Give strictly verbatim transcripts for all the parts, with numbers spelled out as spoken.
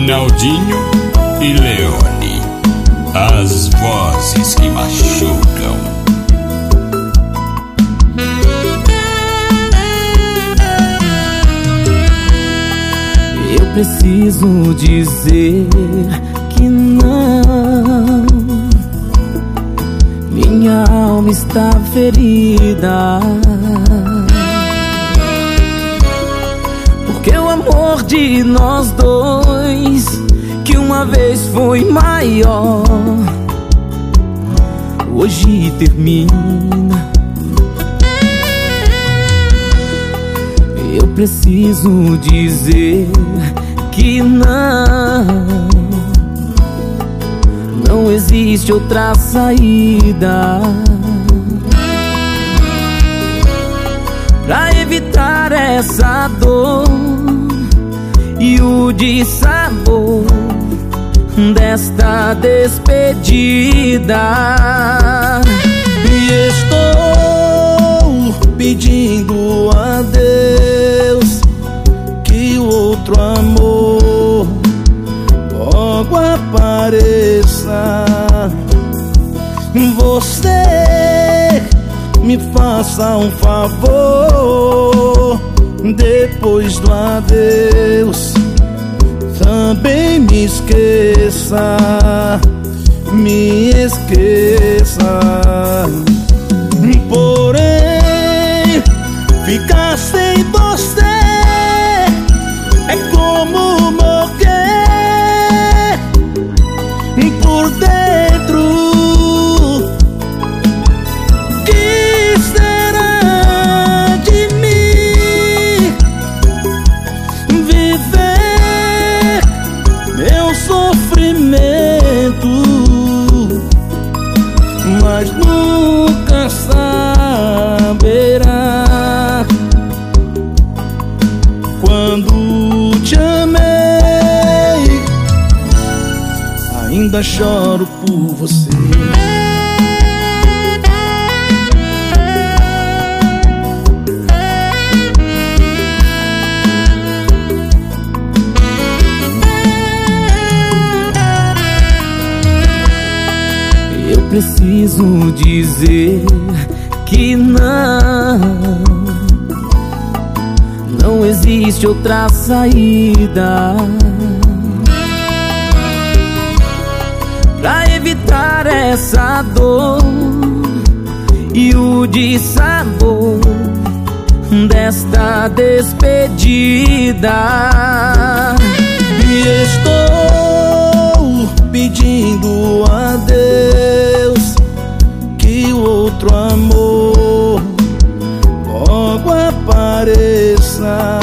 Naldinho e Leone, as vozes que machucam. Eu preciso dizer que não, minha alma está ferida, porque o amor de nós dois, que uma vez foi maior, hoje termina. Eu preciso dizer que não, não existe outra saída pra evitar essa dor e o dissabor desta despedida. E estou pedindo a Deus que o outro amor logo apareça. Você me faça um favor, depois do adeus também me esqueça, me esqueça. Porém, ficar sem você é como morrer por dentro. Que será de mim viver meu sofrimento, mas nunca saberá quando te amei. Ainda choro por você. Eu preciso dizer que não, não existe outra saída pra evitar essa dor e o dissabor desta despedida. E estou pedindo a Deus que o outro amor logo apareça.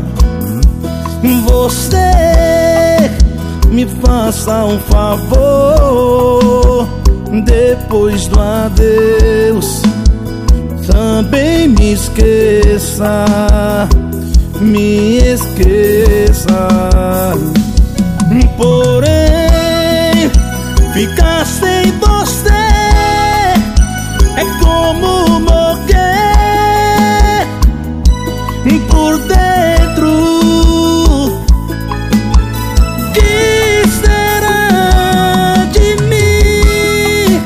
Você me faça um favor, depois do adeus também me esqueça, me esqueça. Porém, ficar sem você é como morrer por dentro. Que será de mim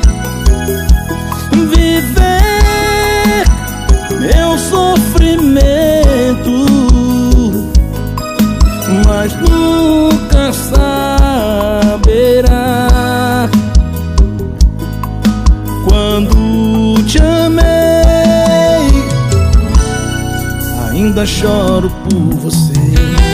viver meu sofrimento, mas nunca saberá quando te amei. Ainda choro por você.